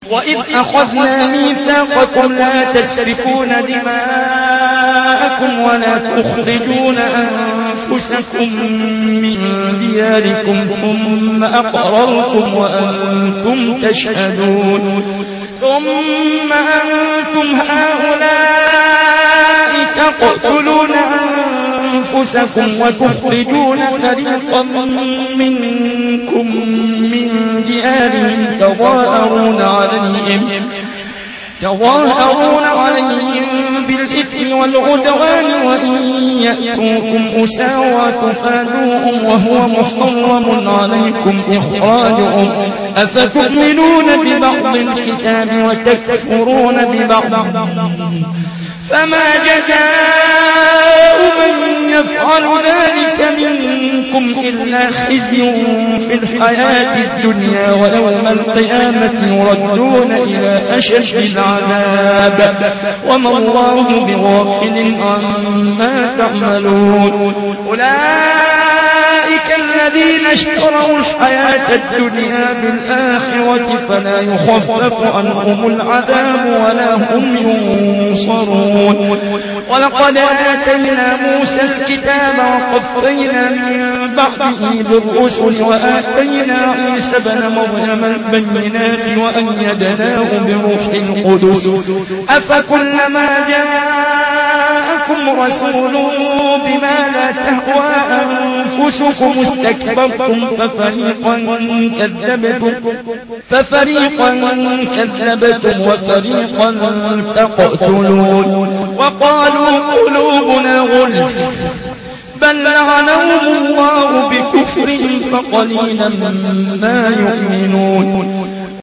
وإذ أخذنا ميثاقكم لا تسفكون دماءكم ولا تخرجون أنفسكم من دياركم ثم أقررتم وأنتم تشهدون ثم أنتم هؤلاء تقتلون أنفسكم وتخرجون فريقا منكم من ديارهم تظاهرون عليهم بالإثم والعدوان وإن يأتوكم أسارى تفادوهم وهو محرم عليكم إخراجهم أفتؤمنون ببعض الكتاب وتكفرون ببعض فما جزاء من يفعل ذلك منكم إلا خزي في الحياة الدنيا ويوم القيامة يردون إلى أشد العذاب وما الله بغافل عما تعملون أولئك الذين اشتروا الحياة الدنيا بالآخرة فلا يخفف عنهم العذاب ولا هم ينصرون ولقد آتينا موسى الكتاب وقفينا من بعده بالرسل وآتينا عيسى بن مريم البينات وأيدناه بروح القدس أفكلما جاءكم رسول بما لا تهوى أنفسكم استكبرتم ففريقا كذبتم وفريقا تقتلون وقالوا قلوبنا غلف بل لعنهم الله بكفرهم فقليلا ما يؤمنون